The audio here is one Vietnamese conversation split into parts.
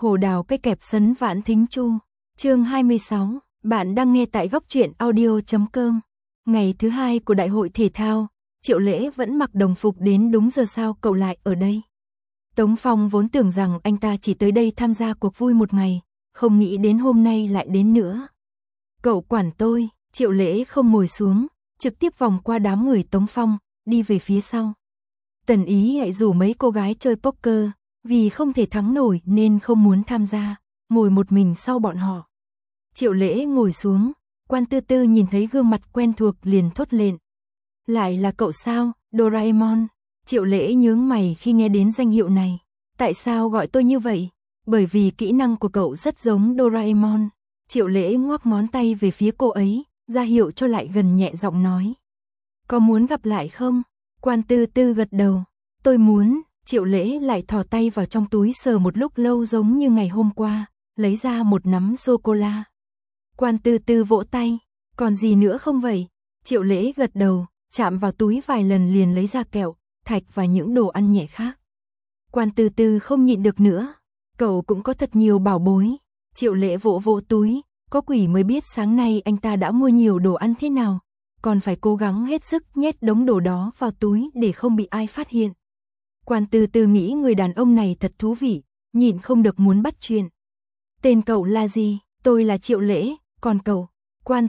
Hồ đào cây kẹp sấn vãn thính chu. Chương 26, bạn đang nghe tại góc truyện audio.com. Ngày thứ 2 của đại hội thể thao, Triệu Lễ vẫn mặc đồng phục đến đúng giờ. Sao cậu lại ở đây? Tống Phong vốn tưởng rằng anh ta chỉ tới đây tham gia cuộc vui một ngày, không nghĩ đến hôm nay lại đến nữa. Cậu quản tôi. Triệu Lễ không ngồi xuống, trực tiếp vòng qua đám người Tống Phong, đi về phía sau. Tần Ý hãy rủ mấy cô gái chơi poker, vì không thể thắng nổi nên không muốn tham gia, ngồi một mình sau bọn họ. Triệu Lễ ngồi xuống, Quan Tư Tư nhìn thấy gương mặt quen thuộc liền thốt lên. Lại là cậu sao, Doraemon? Triệu Lễ nhướng mày khi nghe đến danh hiệu này. Tại sao gọi tôi như vậy? Bởi vì kỹ năng của cậu rất giống Doraemon. Triệu Lễ ngoắc ngón tay về phía cô ấy, ra hiệu cho lại gần, nhẹ giọng nói. Có muốn gặp lại không? Quan Tư Tư gật đầu. Tôi muốn. Triệu Lễ lại thò tay vào trong túi sờ một lúc lâu giống như ngày hôm qua, lấy ra một nắm sô-cô-la. Quan Tư Tư vỗ tay. Còn gì nữa không vậy? Triệu Lễ gật đầu, chạm vào túi vài lần liền lấy ra kẹo, thạch và những đồ ăn nhẹ khác. Quan Tư Tư không nhịn được nữa. Cậu cũng có thật nhiều bảo bối. Triệu Lễ vỗ vỗ túi, có quỷ mới biết sáng nay anh ta đã mua nhiều đồ ăn thế nào, còn phải cố gắng hết sức nhét đống đồ đó vào túi để không bị ai phát hiện. Quan Tư Tư nghĩ người đàn ông này thật thú vị, nhịn không được muốn bắt chuyện. Tên cậu là gì? Tôi là Triệu Lễ, còn cậu? Quan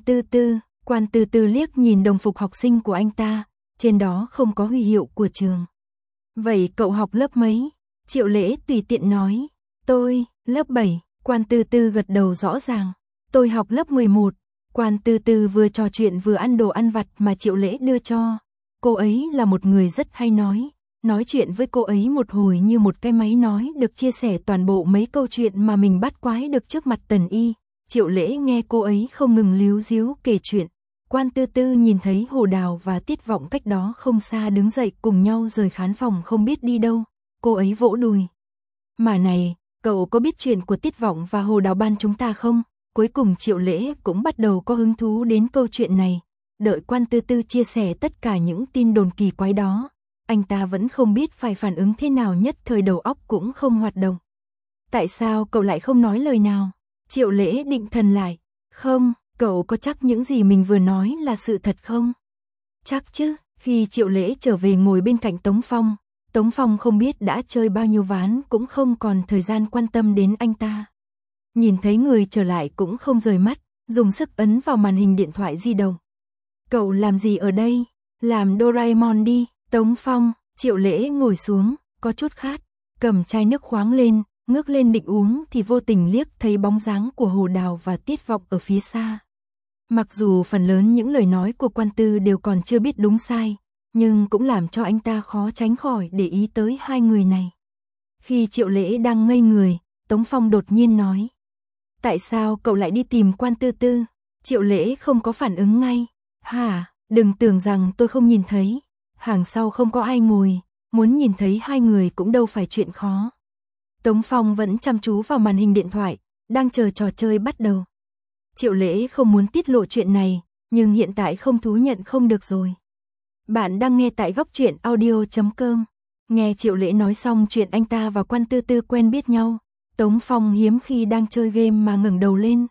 Tư Tư liếc nhìn đồng phục học sinh của anh ta, trên đó không có huy hiệu của trường. Vậy cậu học lớp mấy? Triệu Lễ tùy tiện nói. Tôi, lớp 7, Quan Tư Tư gật đầu rõ ràng. Tôi học lớp 11. Quan Tư Tư vừa trò chuyện vừa ăn đồ ăn vặt mà Triệu Lễ đưa cho. Cô ấy là một người rất hay nói chuyện với cô ấy một hồi như một cái máy nói, được chia sẻ toàn bộ mấy câu chuyện mà mình bắt quái được trước mặt Tần Y. Triệu Lễ nghe cô ấy không ngừng líu díu kể chuyện. Quan Tư Tư nhìn thấy Hồ Đào và Tiết Vọng cách đó không xa đứng dậy cùng nhau rời khán phòng không biết đi đâu. Cô ấy vỗ đùi. Mà này, cậu có biết chuyện của Tiết Vọng và Hồ Đào ban chúng ta không? Cuối cùng Triệu Lễ cũng bắt đầu có hứng thú đến câu chuyện này. Đợi Quan Tư Tư chia sẻ tất cả những tin đồn kỳ quái đó, anh ta vẫn không biết phải phản ứng thế nào, nhất thời đầu óc cũng không hoạt động. Tại sao cậu lại không nói lời nào? Triệu Lễ định thần lại. Không, cậu có chắc những gì mình vừa nói là sự thật không? Chắc chứ. Khi Triệu Lễ trở về ngồi bên cạnh Tống Phong không biết đã chơi bao nhiêu ván cũng không còn thời gian quan tâm đến anh ta. Nhìn thấy người trở lại cũng không rời mắt, dùng sức ấn vào màn hình điện thoại di động. Cậu làm gì ở đây? Làm Doraemon đi. Tống Phong. Triệu Lễ ngồi xuống, có chút khát, cầm chai nước khoáng lên, ngước lên định uống thì vô tình liếc thấy bóng dáng của Hồ Đào và Tiết Vọng ở phía xa. Mặc dù phần lớn những lời nói của Quan Tư đều còn chưa biết đúng sai, nhưng cũng làm cho anh ta khó tránh khỏi để ý tới hai người này. Khi Triệu Lễ đang ngây người, Tống Phong đột nhiên nói. Tại sao cậu lại đi tìm Quan Tư Tư? Triệu Lễ không có phản ứng ngay. Hả, đừng tưởng rằng tôi không nhìn thấy. Hàng sau không có ai ngồi, muốn nhìn thấy hai người cũng đâu phải chuyện khó. Tống Phong vẫn chăm chú vào màn hình điện thoại, đang chờ trò chơi bắt đầu. Triệu Lễ không muốn tiết lộ chuyện này, nhưng hiện tại không thú nhận không được rồi. Bạn đang nghe tại góc truyện audio.com. Nghe Triệu Lễ nói xong chuyện anh ta và Quan Tư Tư quen biết nhau, Tống Phong hiếm khi đang chơi game mà ngẩng đầu lên.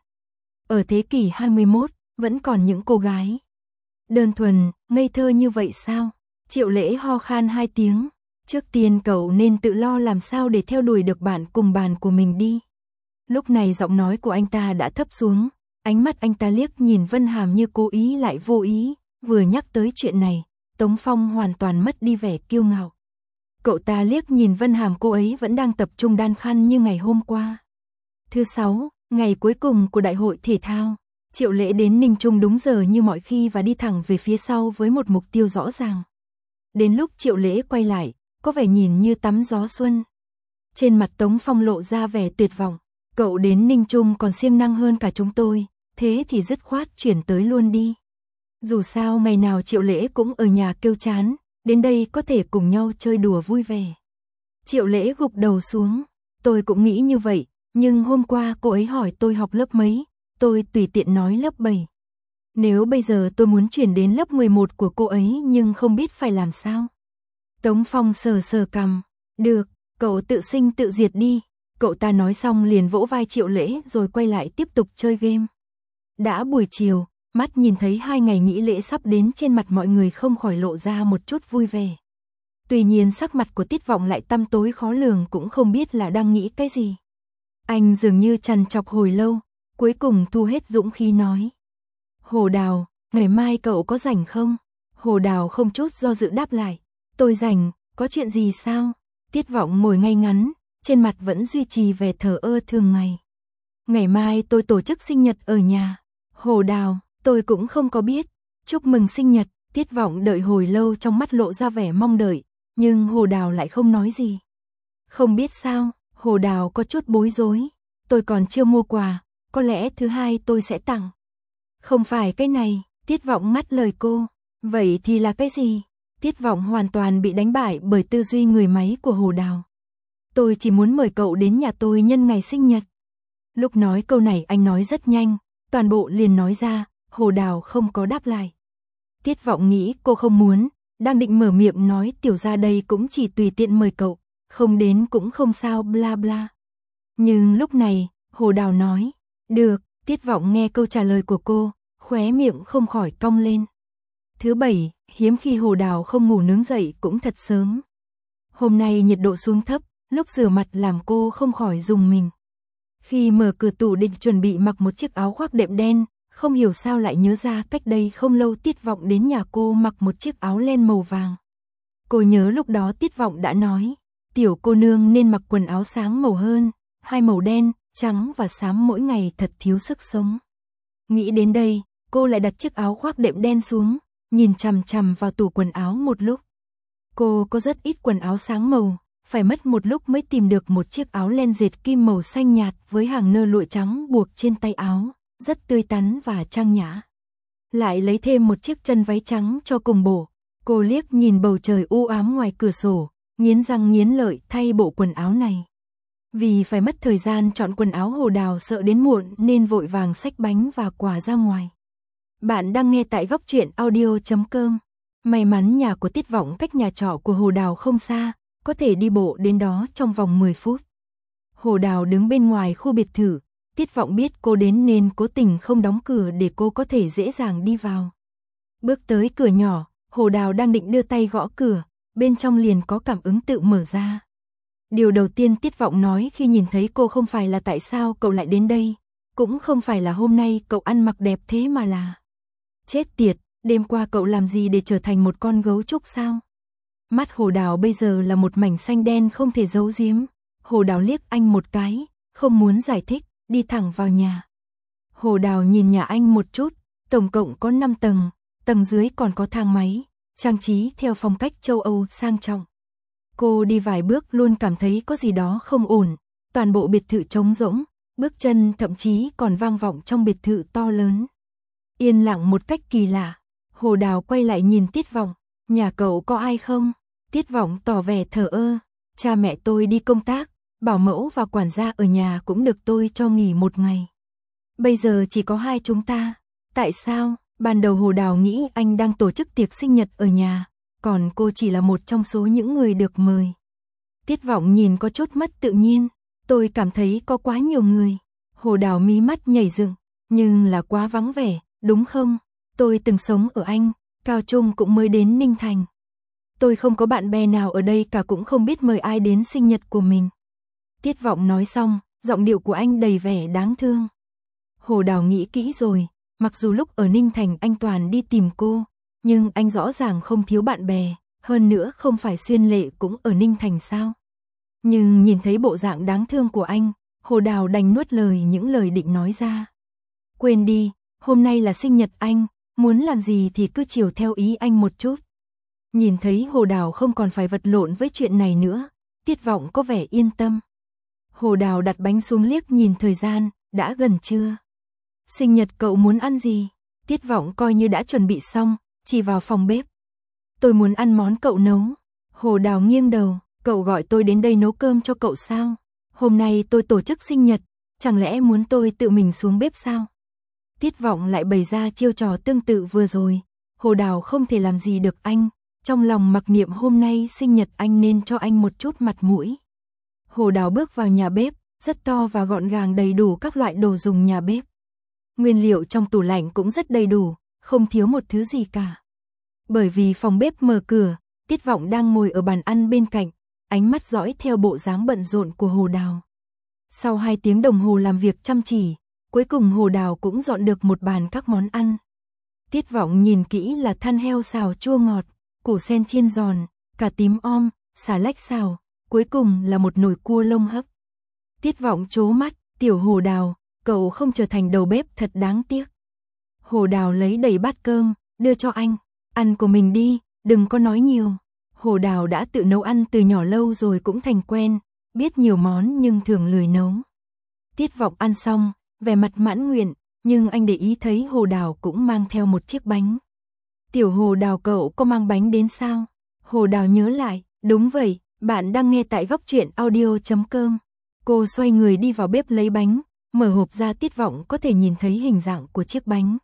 Ở thế kỷ 21, vẫn còn những cô gái đơn thuần, ngây thơ như vậy sao? Triệu Lễ ho khan 2 tiếng. Trước tiên cậu nên tự lo làm sao để theo đuổi được bạn cùng bàn của mình đi. Lúc này giọng nói của anh ta đã thấp xuống, ánh mắt anh ta liếc nhìn Vân Hàm như cố ý lại vô ý, vừa nhắc tới chuyện này, Tống Phong hoàn toàn mất đi vẻ kiêu ngạo. Cậu ta liếc nhìn Vân Hàm, cô ấy vẫn đang tập trung đan khăn như ngày hôm qua. Thứ 6, ngày cuối cùng của đại hội thể thao, Triệu Lễ đến Ninh Trung đúng giờ như mọi khi và đi thẳng về phía sau với một mục tiêu rõ ràng. Đến lúc Triệu Lễ quay lại, có vẻ nhìn như tắm gió xuân. Trên mặt Tống Phong lộ ra vẻ tuyệt vọng. Cậu đến Ninh Trung còn siêng năng hơn cả chúng tôi, thế thì dứt khoát chuyển tới luôn đi. Dù sao ngày nào Triệu Lễ cũng ở nhà kêu chán, đến đây có thể cùng nhau chơi đùa vui vẻ. Triệu Lễ gục đầu xuống. Tôi cũng nghĩ như vậy, nhưng hôm qua cô ấy hỏi tôi học lớp mấy, tôi tùy tiện nói lớp 7. Nếu bây giờ tôi muốn chuyển đến lớp 11 của cô ấy nhưng không biết phải làm sao. Tống Phong sờ sờ cằm. Được, cậu tự sinh tự diệt đi. Cậu ta nói xong liền vỗ vai Triệu Lễ rồi quay lại tiếp tục chơi game. Đã buổi chiều, mắt nhìn thấy 2 ngày nghỉ lễ sắp đến trên mặt mọi người không khỏi lộ ra một chút vui vẻ. Tuy nhiên sắc mặt của Tiết Vọng lại tăm tối khó lường, cũng không biết là đang nghĩ cái gì. Anh dường như trằn trọc hồi lâu, cuối cùng thu hết dũng khí nói. Hồ Đào, ngày mai cậu có rảnh không? Hồ Đào không chút do dự đáp lại. Tôi rảnh, có chuyện gì sao? Tiết Vọng ngồi ngay ngắn, trên mặt vẫn duy trì vẻ thờ ơ thường ngày. Ngày mai tôi tổ chức sinh nhật ở nhà. Hồ Đào, tôi cũng không có biết. Chúc mừng sinh nhật. Tiết Vọng đợi hồi lâu, trong mắt lộ ra vẻ mong đợi, nhưng Hồ Đào lại không nói gì. Không biết sao, Hồ Đào có chút bối rối. Tôi còn chưa mua quà, có lẽ thứ hai tôi sẽ tặng. Không phải cái này, Tiết Vọng ngắt lời cô. Vậy thì là cái gì? Tiết Vọng hoàn toàn bị đánh bại bởi tư duy người máy của Hồ Đào. Tôi chỉ muốn mời cậu đến nhà tôi nhân ngày sinh nhật. Lúc nói câu này anh nói rất nhanh, toàn bộ liền nói ra, Hồ Đào không có đáp lại. Tiết Vọng nghĩ cô không muốn, đang định mở miệng nói tiểu ra đây cũng chỉ tùy tiện mời cậu, không đến cũng không sao bla bla. Nhưng lúc này, Hồ Đào nói, được. Tiết Vọng nghe câu trả lời của cô, khóe miệng không khỏi cong lên. Thứ bảy, hiếm khi Hồ Đào không ngủ nướng dậy cũng thật sớm. Hôm nay nhiệt độ xuống thấp, lúc rửa mặt làm cô không khỏi rùng mình. Khi mở cửa tủ định chuẩn bị mặc một chiếc áo khoác đệm đen, không hiểu sao lại nhớ ra cách đây không lâu Tiết Vọng đến nhà cô mặc một chiếc áo len màu vàng. Cô nhớ lúc đó Tiết Vọng đã nói, tiểu cô nương nên mặc quần áo sáng màu hơn, 2 màu đen, trắng và xám mỗi ngày thật thiếu sức sống. Nghĩ đến đây, cô lại đặt chiếc áo khoác đệm đen xuống, nhìn chằm chằm vào tủ quần áo một lúc. Cô có rất ít quần áo sáng màu, phải mất một lúc mới tìm được một chiếc áo len dệt kim màu xanh nhạt với hàng nơ lụa trắng buộc trên tay áo, rất tươi tắn và trang nhã. Lại lấy thêm một chiếc chân váy trắng cho cùng bộ. Cô liếc nhìn bầu trời u ám ngoài cửa sổ, nghiến răng nghiến lợi thay bộ quần áo này. Vì phải mất thời gian chọn quần áo, Hồ Đào sợ đến muộn nên vội vàng xách bánh và quà ra ngoài. Bạn đang nghe tại goctruyện.audio.com. May mắn nhà của Tiết Vọng cách nhà trọ của Hồ Đào không xa, có thể đi bộ đến đó trong vòng 10 phút. Hồ Đào đứng bên ngoài khu biệt thự, Tiết Vọng biết cô đến nên cố tình không đóng cửa để cô có thể dễ dàng đi vào. Bước tới cửa nhỏ, Hồ Đào đang định đưa tay gõ cửa, bên trong liền có cảm ứng tự mở ra. Điều đầu tiên Tiết Vọng nói khi nhìn thấy cô không phải là tại sao cậu lại đến đây, cũng không phải là hôm nay cậu ăn mặc đẹp thế, mà là chết tiệt, đêm qua cậu làm gì để trở thành một con gấu trúc sao? Mắt Hồ Đào bây giờ là một mảnh xanh đen không thể giấu giếm. Hồ Đào liếc anh một cái, không muốn giải thích, đi thẳng vào nhà. Hồ Đào nhìn nhà anh một chút, tổng cộng có 5 tầng, tầng dưới còn có thang máy, trang trí theo phong cách châu Âu sang trọng. Cô đi vài bước luôn cảm thấy có gì đó không ổn, toàn bộ biệt thự trống rỗng, bước chân thậm chí còn vang vọng trong biệt thự to lớn. Yên lặng một cách kỳ lạ, Hồ Đào quay lại nhìn Tiết Vọng, nhà cậu có ai không? Tiết Vọng tỏ vẻ thờ ơ, cha mẹ tôi đi công tác, bảo mẫu và quản gia ở nhà cũng được tôi cho nghỉ một ngày. Bây giờ chỉ có 2 chúng ta. Tại sao? Ban đầu Hồ Đào nghĩ anh đang tổ chức tiệc sinh nhật ở nhà, còn cô chỉ là một trong số những người được mời. Tiết Vọng nhìn có chút mất tự nhiên, tôi cảm thấy có quá nhiều người. Hồ Đào mí mắt nhảy dựng, nhưng là quá vắng vẻ, đúng không? Tôi từng sống ở Anh, cao trung cũng mới đến Ninh Thành. Tôi không có bạn bè nào ở đây cả, cũng không biết mời ai đến sinh nhật của mình. Tiết Vọng nói xong, giọng điệu của anh đầy vẻ đáng thương. Hồ Đào nghĩ kỹ rồi, mặc dù lúc ở Ninh Thành anh toàn đi tìm cô, nhưng anh rõ ràng không thiếu bạn bè, hơn nữa không phải Xuyên Lệ cũng ở Ninh Thành sao? Nhưng nhìn thấy bộ dạng đáng thương của anh, Hồ Đào đành nuốt lời những lời định nói ra. Quên đi, hôm nay là sinh nhật anh, muốn làm gì thì cứ chiều theo ý anh một chút. Nhìn thấy Hồ Đào không còn phải vật lộn với chuyện này nữa, Tiết Vọng có vẻ yên tâm. Hồ Đào đặt bánh xuống liếc nhìn thời gian, đã gần trưa. Sinh nhật cậu muốn ăn gì? Tiết Vọng coi như đã chuẩn bị xong, chỉ vào phòng bếp. Tôi muốn ăn món cậu nấu. Hồ Đào nghiêng đầu, cậu gọi tôi đến đây nấu cơm cho cậu sao? Hôm nay tôi tổ chức sinh nhật, chẳng lẽ muốn tôi tự mình xuống bếp sao? Tiết Vọng lại bày ra chiêu trò tương tự vừa rồi. Hồ Đào không thể làm gì được anh, trong lòng mặc niệm hôm nay sinh nhật anh nên cho anh một chút mặt mũi. Hồ Đào bước vào nhà bếp, rất to và gọn gàng, đầy đủ các loại đồ dùng nhà bếp. Nguyên liệu trong tủ lạnh cũng rất đầy đủ, không thiếu một thứ gì cả. Bởi vì phòng bếp mở cửa, Tiết Vọng đang ngồi ở bàn ăn bên cạnh, ánh mắt dõi theo bộ dáng bận rộn của Hồ Đào. Sau 2 tiếng đồng hồ làm việc chăm chỉ, cuối cùng Hồ Đào cũng dọn được một bàn các món ăn. Tiết Vọng nhìn kỹ là than heo xào chua ngọt, củ sen chiên giòn, cà tím om, xà lách xào, cuối cùng là một nồi cua lông hấp. Tiết Vọng trố mắt, tiểu Hồ Đào, cậu không trở thành đầu bếp thật đáng tiếc. Hồ Đào lấy đầy bát cơm, đưa cho anh, ăn của mình đi, đừng có nói nhiều. Hồ Đào đã tự nấu ăn từ nhỏ lâu rồi cũng thành quen, biết nhiều món nhưng thường lười nấu. Tiết Vọng ăn xong, vẻ mặt mãn nguyện, nhưng anh để ý thấy Hồ Đào cũng mang theo một chiếc bánh. Tiểu Hồ Đào, cậu có mang bánh đến sao? Hồ Đào nhớ lại, đúng vậy, bạn đang nghe tại Góc Truyện Audio.com. Cô xoay người đi vào bếp lấy bánh, mở hộp ra. Tiết Vọng có thể nhìn thấy hình dạng của chiếc bánh.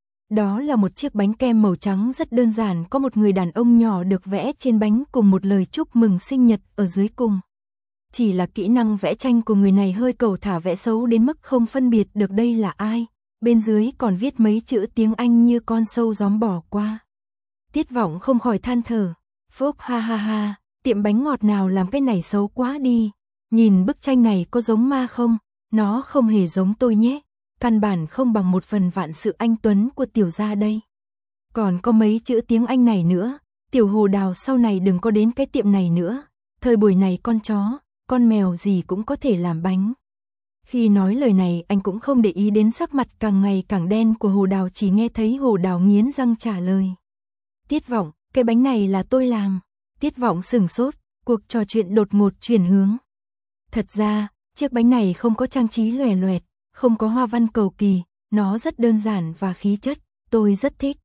Đó là một chiếc bánh kem màu trắng rất đơn giản, có một người đàn ông nhỏ được vẽ trên bánh cùng một lời chúc mừng sinh nhật ở dưới cùng. Chỉ là kỹ năng vẽ tranh của người này hơi cẩu thả, vẽ xấu đến mức không phân biệt được đây là ai. Bên dưới còn viết mấy chữ tiếng Anh như con sâu gióm bỏ qua. Tiết Vọng không khỏi than thở, phốc ha ha ha, tiệm bánh ngọt nào làm cái này xấu quá đi. Nhìn bức tranh này có giống ma không? Nó không hề giống tôi nhé. Căn bản không bằng 1/1000 sự anh tuấn của tiểu gia đây. Còn có mấy chữ tiếng Anh này nữa, tiểu Hồ Đào sau này đừng có đến cái tiệm này nữa. Thời buổi này con chó, con mèo gì cũng có thể làm bánh. Khi nói lời này anh cũng không để ý đến sắc mặt càng ngày càng đen của Hồ Đào, chỉ nghe thấy Hồ Đào nghiến răng trả lời. Tiết Vọng, cái bánh này là tôi làm. Tiết Vọng sửng sốt, cuộc trò chuyện đột ngột chuyển hướng. Thật ra, chiếc bánh này không có trang trí lòe loẹt, không có hoa văn cầu kỳ, nó rất đơn giản và khí chất, tôi rất thích.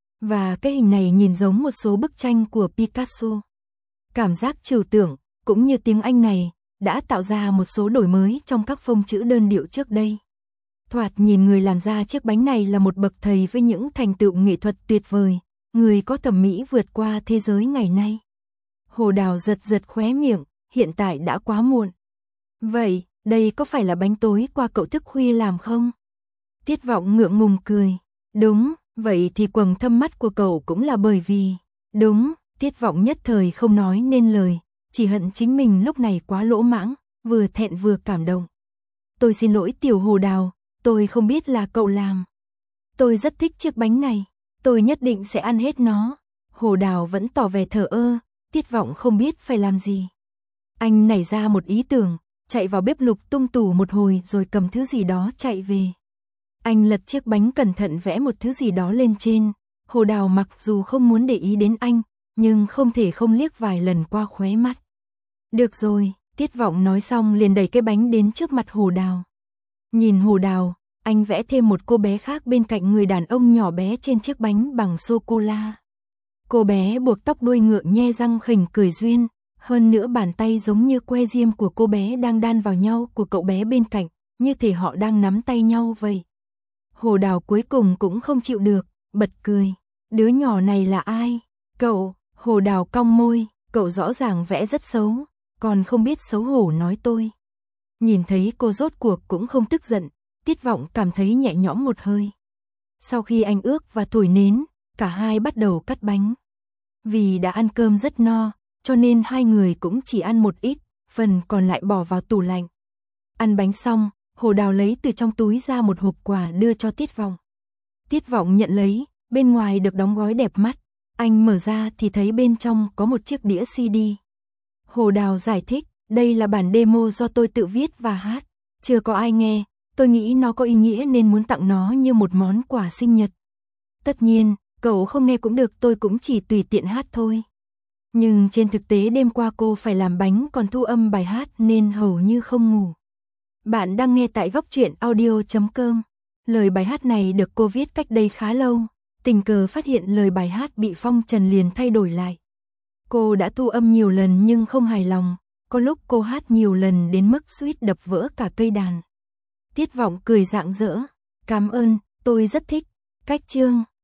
Và cái hình này nhìn giống một số bức tranh của Picasso. Cảm giác trừu tượng, cũng như tiếng Anh này, đã tạo ra một số đổi mới trong các phông chữ đơn điệu trước đây. Thoạt nhìn người làm ra chiếc bánh này là một bậc thầy với những thành tựu nghệ thuật tuyệt vời, người có thẩm mỹ vượt qua thế giới ngày nay. Hồ Đào giật giật khóe miệng, hiện tại đã quá muộn. Vậy, đây có phải là bánh tối qua cậu thức khuya làm không? Tiết Vọng ngượng ngùng cười. Đúng, vậy thì quầng thâm mắt của cậu cũng là bởi vì... Đúng, Tiết Vọng nhất thời không nói nên lời, chỉ hận chính mình lúc này quá lỗ mãng, vừa thẹn vừa cảm động. Tôi xin lỗi tiểu Hồ Đào, tôi không biết là cậu làm. Tôi rất thích chiếc bánh này, tôi nhất định sẽ ăn hết nó. Hồ Đào vẫn tỏ vẻ thờ ơ, Tiết Vọng không biết phải làm gì. Anh nảy ra một ý tưởng, chạy vào bếp lục tung tủ một hồi rồi cầm thứ gì đó chạy về. Anh lật chiếc bánh cẩn thận vẽ một thứ gì đó lên trên. Hồ Đào mặc dù không muốn để ý đến anh, nhưng không thể không liếc vài lần qua khóe mắt. Được rồi, Tiết Vọng nói xong liền đẩy cái bánh đến trước mặt Hồ Đào. Nhìn Hồ Đào, anh vẽ thêm một cô bé khác bên cạnh người đàn ông nhỏ bé trên chiếc bánh bằng sô-cô-la. Cô bé buộc tóc đuôi ngựa nhe răng khỉnh cười duyên, hơn nữa bàn tay giống như que diêm của cô bé đang đan vào nhau của cậu bé bên cạnh, như thể họ đang nắm tay nhau vậy. Hồ Đào cuối cùng cũng không chịu được, bật cười. Đứa nhỏ này là ai? Cậu, Hồ Đào cong môi, cậu rõ ràng vẽ rất xấu, còn không biết xấu hổ nói tôi. Nhìn thấy cô rốt cuộc cũng không tức giận, Tiết Vọng cảm thấy nhẹ nhõm một hơi. Sau khi anh ước và thổi nến, cả hai bắt đầu cắt bánh. Vì đã ăn cơm rất no, cho nên hai người cũng chỉ ăn một ít, phần còn lại bỏ vào tủ lạnh. Ăn bánh xong, Hồ Đào lấy từ trong túi ra một hộp quà đưa cho Tiết Vọng. Tiết Vọng nhận lấy, bên ngoài được đóng gói đẹp mắt. Anh mở ra thì thấy bên trong có một chiếc đĩa CD. Hồ Đào giải thích, đây là bản demo do tôi tự viết và hát. Chưa có ai nghe, tôi nghĩ nó có ý nghĩa nên muốn tặng nó như một món quà sinh nhật. Tất nhiên, cậu không nghe cũng được, tôi cũng chỉ tùy tiện hát thôi. Nhưng trên thực tế đêm qua cô phải làm bánh còn thu âm bài hát nên hầu như không ngủ. Bạn đang nghe tại Góc Truyện Audio.com. Lời bài hát này được cô viết cách đây khá lâu. Tình cờ phát hiện lời bài hát bị phong trần liền thay đổi lại. Cô đã thu âm nhiều lần nhưng không hài lòng. Có lúc cô hát nhiều lần đến mức suýt đập vỡ cả cây đàn. Tiết Vọng cười rạng rỡ. Cảm ơn, tôi rất thích. Cách chương.